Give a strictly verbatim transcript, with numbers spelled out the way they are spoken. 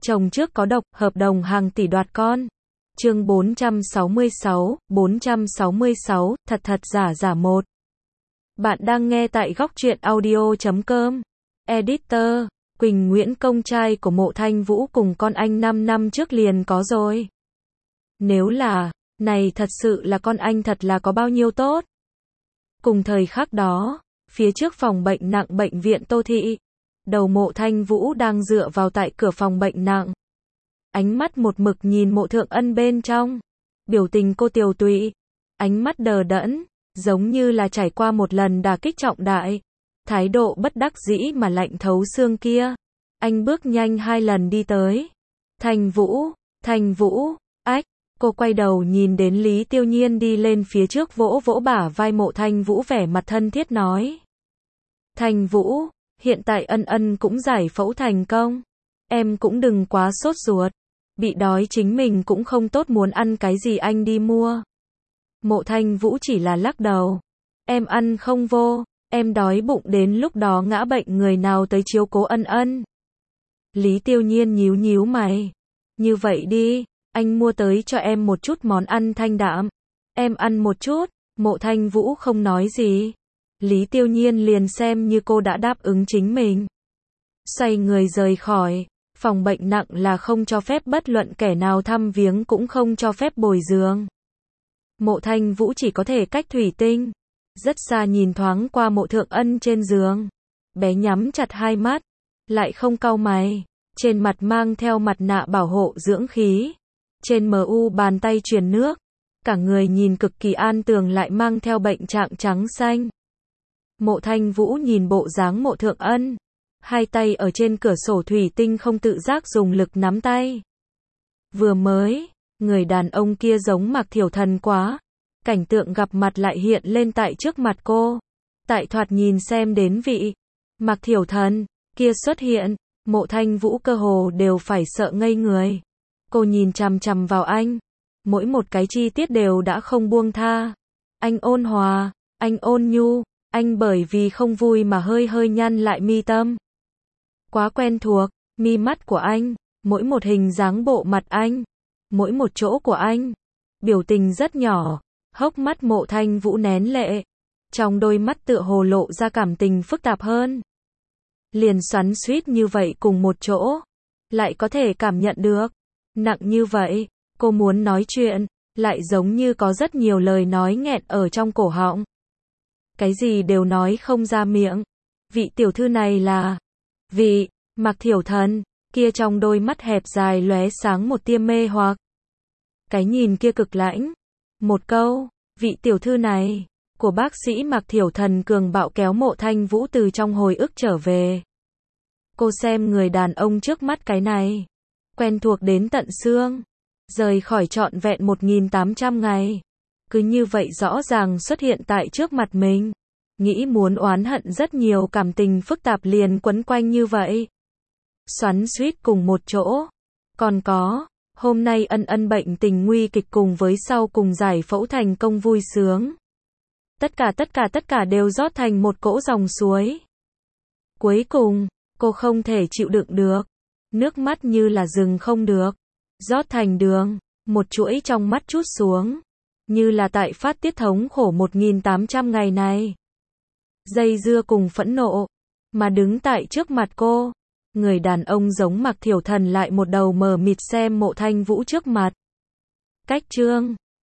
Chồng trước có độc, hợp đồng hàng tỷ đoạt con. Chương bốn trăm sáu mươi sáu, bốn trăm sáu mươi sáu, thật thật giả giả một. Bạn đang nghe tại góc truyện audio chấm com. Editor, Quỳnh Nguyễn công trai của Mộ Thanh Vũ cùng con anh năm năm trước liền có rồi. Nếu là, này thật sự là con anh thật là có bao nhiêu tốt. Cùng thời khắc đó, phía trước phòng bệnh nặng bệnh viện Tô Thị, đầu Mộ Thanh Vũ đang dựa vào tại cửa phòng bệnh nặng. Ánh mắt một mực nhìn Mộ Thượng Ân bên trong. Biểu tình cô tiều tụy, ánh mắt đờ đẫn, giống như là trải qua một lần đả kích trọng đại. Thái độ bất đắc dĩ mà lạnh thấu xương kia. Anh bước nhanh hai lần đi tới. Thanh Vũ, Thanh Vũ, ách, cô quay đầu nhìn đến Lý Tiêu Nhiên đi lên phía trước vỗ vỗ bả vai Mộ Thanh Vũ vẻ mặt thân thiết nói. Thanh Vũ, hiện tại Ân Ân cũng giải phẫu thành công. Em cũng đừng quá sốt ruột. Bị đói chính mình cũng không tốt, muốn ăn cái gì anh đi mua. Mộ Thanh Vũ chỉ là lắc đầu. Em ăn không vô, em đói bụng đến lúc đó ngã bệnh người nào tới chiếu cố Ân Ân. Lý Tiêu Nhiên nhíu nhíu mày. Như vậy đi, anh mua tới cho em một chút món ăn thanh đạm. Em ăn một chút. Mộ Thanh Vũ không nói gì. Lý Tiêu Nhiên liền xem như cô đã đáp ứng chính mình. Xoay người rời khỏi. Phòng bệnh nặng là không cho phép bất luận kẻ nào thăm viếng, cũng không cho phép bồi giường. Mộ Thanh Vũ chỉ có thể cách thủy tinh. Rất xa nhìn thoáng qua Mộ Thượng Ân trên giường. Bé nhắm chặt hai mắt. Lại không cau mày. Trên mặt mang theo mặt nạ bảo hộ dưỡng khí. Trên mờ u bàn tay truyền nước. Cả người nhìn cực kỳ an tường lại mang theo bệnh trạng trắng xanh. Mộ Thanh Vũ nhìn bộ dáng Mộ Thượng Ân. Hai tay ở trên cửa sổ thủy tinh không tự giác dùng lực nắm tay. Vừa mới, người đàn ông kia giống Mạc Thiểu Thần quá. Cảnh tượng gặp mặt lại hiện lên tại trước mặt cô. Tại thoạt nhìn xem đến vị Mạc Thiểu Thần kia xuất hiện, Mộ Thanh Vũ cơ hồ đều phải sợ ngây người. Cô nhìn chằm chằm vào anh. Mỗi một cái chi tiết đều đã không buông tha. Anh ôn hòa, anh ôn nhu, anh bởi vì không vui mà hơi hơi nhăn lại mi tâm. Quá quen thuộc, mi mắt của anh, mỗi một hình dáng bộ mặt anh, mỗi một chỗ của anh, biểu tình rất nhỏ, hốc mắt Mộ Thanh Vũ nén lệ, trong đôi mắt tựa hồ lộ ra cảm tình phức tạp hơn. Liền xoắn xuýt như vậy cùng một chỗ, lại có thể cảm nhận được, nặng như vậy, cô muốn nói chuyện, lại giống như có rất nhiều lời nói nghẹn ở trong cổ họng. Cái gì đều nói không ra miệng. Vị tiểu thư này là... Vị, Mạc Thiểu Thần, kia trong đôi mắt hẹp dài lóe sáng một tia mê hoặc. Cái nhìn kia cực lãnh. Một câu, vị tiểu thư này, của bác sĩ Mạc Thiểu Thần cường bạo kéo Mộ Thanh Vũ từ trong hồi ức trở về. Cô xem người đàn ông trước mắt cái này, quen thuộc đến tận xương, rời khỏi trọn vẹn một nghìn tám trăm ngày. Cứ như vậy rõ ràng xuất hiện tại trước mặt mình. Nghĩ muốn oán hận rất nhiều cảm tình phức tạp liền quấn quanh như vậy. Xoắn xuýt cùng một chỗ. Còn có, hôm nay Ân Ân bệnh tình nguy kịch cùng với sau cùng giải phẫu thành công vui sướng. Tất cả tất cả tất cả đều rót thành một cỗ dòng suối. Cuối cùng, cô không thể chịu đựng được. Nước mắt như là dừng không được. Rót thành đường, một chuỗi trong mắt trút xuống. Như là tại phát tiết thống khổ một nghìn tám trăm ngày này. Dây dưa cùng phẫn nộ, mà đứng tại trước mặt cô, người đàn ông giống Mạc Thiểu Thần lại một đầu mờ mịt xem Mộ Thanh Vũ trước mặt. Cách chương